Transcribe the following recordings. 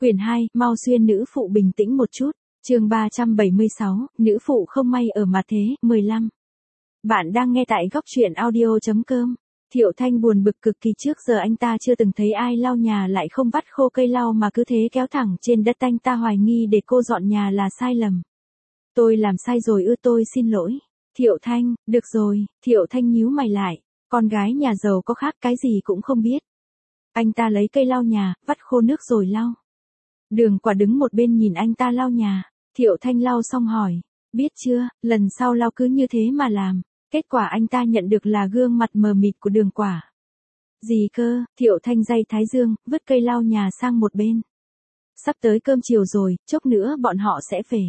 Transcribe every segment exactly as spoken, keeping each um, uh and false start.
Quyển hai, mau xuyên nữ phụ bình tĩnh một chút. Chương ba trăm bảy mươi sáu, nữ phụ không may ở mặt thế, mười lăm. Bạn đang nghe tại góc truyện audio chấm com. Thiệu Thanh buồn bực cực kỳ, trước giờ anh ta chưa từng thấy ai lau nhà lại không vắt khô cây lau mà cứ thế kéo thẳng trên đất, anh ta hoài nghi để cô dọn nhà là sai lầm. Tôi làm sai rồi ư, tôi xin lỗi. Thiệu Thanh, được rồi. Thiệu Thanh nhíu mày lại, con gái nhà giàu có khác cái gì cũng không biết. Anh ta lấy cây lau nhà, vắt khô nước rồi lau. Đường Quả đứng một bên nhìn anh ta lau nhà. Thiệu Thanh lau xong hỏi, biết chưa, lần sau lau cứ như thế mà làm. Kết quả anh ta nhận được là gương mặt mờ mịt của Đường Quả. Gì cơ? Thiệu Thanh day thái dương, vứt cây lau nhà sang một bên. Sắp tới cơm chiều rồi, chốc nữa bọn họ sẽ về.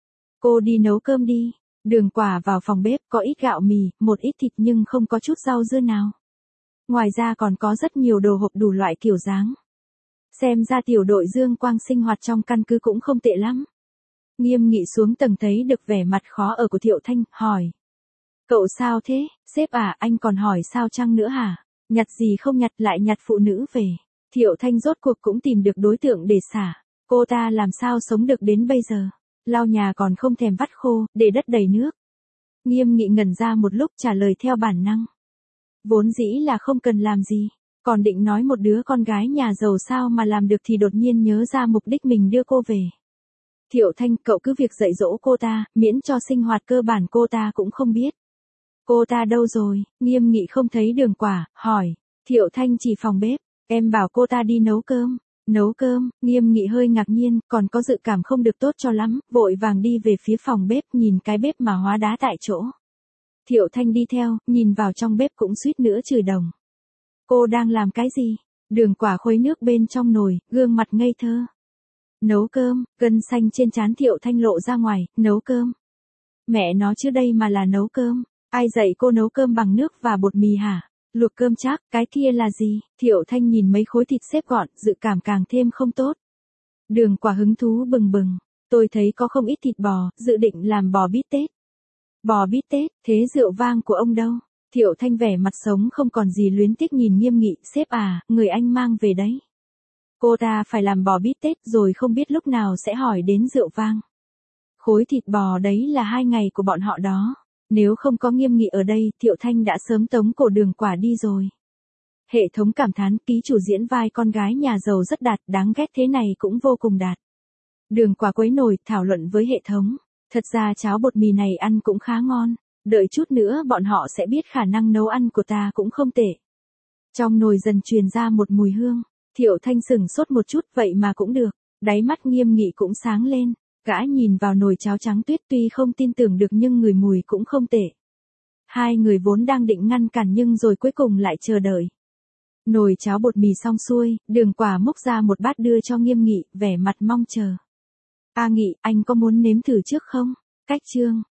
Cô đi nấu cơm đi. Đường Quả vào phòng bếp, có ít gạo mì, một ít thịt nhưng không có chút rau dưa nào. Ngoài ra còn có rất nhiều đồ hộp đủ loại kiểu dáng. Xem ra tiểu đội Dương Quang sinh hoạt trong căn cứ cũng không tệ lắm. Nghiêm Nghị xuống tầng thấy được vẻ mặt khó ở của Thiệu Thanh, hỏi. Cậu sao thế, sếp à, anh còn hỏi sao chăng nữa hả? Nhặt gì không nhặt, lại nhặt phụ nữ về. Thiệu Thanh rốt cuộc cũng tìm được đối tượng để xả. Cô ta làm sao sống được đến bây giờ? Lau nhà còn không thèm vắt khô, để đất đầy nước. Nghiêm Nghị ngẩn ra một lúc trả lời theo bản năng. Vốn dĩ là không cần làm gì. Còn định nói một đứa con gái nhà giàu sao mà làm được thì đột nhiên nhớ ra mục đích mình đưa cô về. Thiệu Thanh, cậu cứ việc dạy dỗ cô ta, miễn cho sinh hoạt cơ bản cô ta cũng không biết. Cô ta đâu rồi? Nghiêm Nghị không thấy Đường Quả, hỏi. Thiệu Thanh chỉ phòng bếp, em bảo cô ta đi nấu cơm. Nấu cơm? Nghiêm Nghị hơi ngạc nhiên, còn có dự cảm không được tốt cho lắm, vội vàng đi về phía phòng bếp nhìn cái bếp mà hóa đá tại chỗ. Thiệu Thanh đi theo, nhìn vào trong bếp cũng suýt nữa chửi đồng. Cô đang làm cái gì? Đường Quả khuấy nước bên trong nồi, gương mặt ngây thơ. Nấu cơm, gân xanh trên trán Thiệu Thanh lộ ra ngoài, nấu cơm. Mẹ nó chứ đây mà là nấu cơm. Ai dạy cô nấu cơm bằng nước và bột mì hả? Luộc cơm chắc, cái kia là gì? Thiệu Thanh nhìn mấy khối thịt xếp gọn, dự cảm càng thêm không tốt. Đường Quả hứng thú bừng bừng. Tôi thấy có không ít thịt bò, dự định làm bò bít tết. Bò bít tết, thế rượu vang của ông đâu? Thiệu Thanh vẻ mặt sống không còn gì luyến tiếc nhìn Nghiêm Nghị, sếp à, người anh mang về đấy. Cô ta phải làm bò bít tết rồi không biết lúc nào sẽ hỏi đến rượu vang. Khối thịt bò đấy là hai ngày của bọn họ đó. Nếu không có Nghiêm Nghị ở đây, Thiệu Thanh đã sớm tống cổ Đường Quả đi rồi. Hệ thống cảm thán, ký chủ diễn vai con gái nhà giàu rất đạt, đáng ghét thế này cũng vô cùng đạt. Đường Quả quấy nồi, thảo luận với hệ thống. Thật ra cháo bột mì này ăn cũng khá ngon. Đợi chút nữa bọn họ sẽ biết khả năng nấu ăn của ta cũng không tệ. Trong nồi dần truyền ra một mùi hương. Thiệu Thanh sửng sốt một chút, vậy mà cũng được. Đáy mắt Nghiêm Nghị cũng sáng lên. Gã nhìn vào nồi cháo trắng tuyết tuy không tin tưởng được nhưng người mùi cũng không tệ. Hai người vốn đang định ngăn cản nhưng rồi cuối cùng lại chờ đợi. Nồi cháo bột mì xong xuôi, Đường Quả múc ra một bát đưa cho Nghiêm Nghị, vẻ mặt mong chờ. A Nghị, anh có muốn nếm thử trước không? Cách chương.